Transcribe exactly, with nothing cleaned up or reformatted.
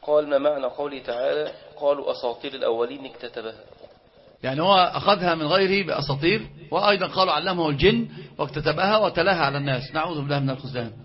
قال ما معنى قوله تعالى قالوا أساطير الأولين اكتتبها؟ يعني هو أخذها من غيره بأساطير، وأيضا قالوا علمه الجن واكتتبها وتلاها على الناس، نعوذ بالله من الخذلان.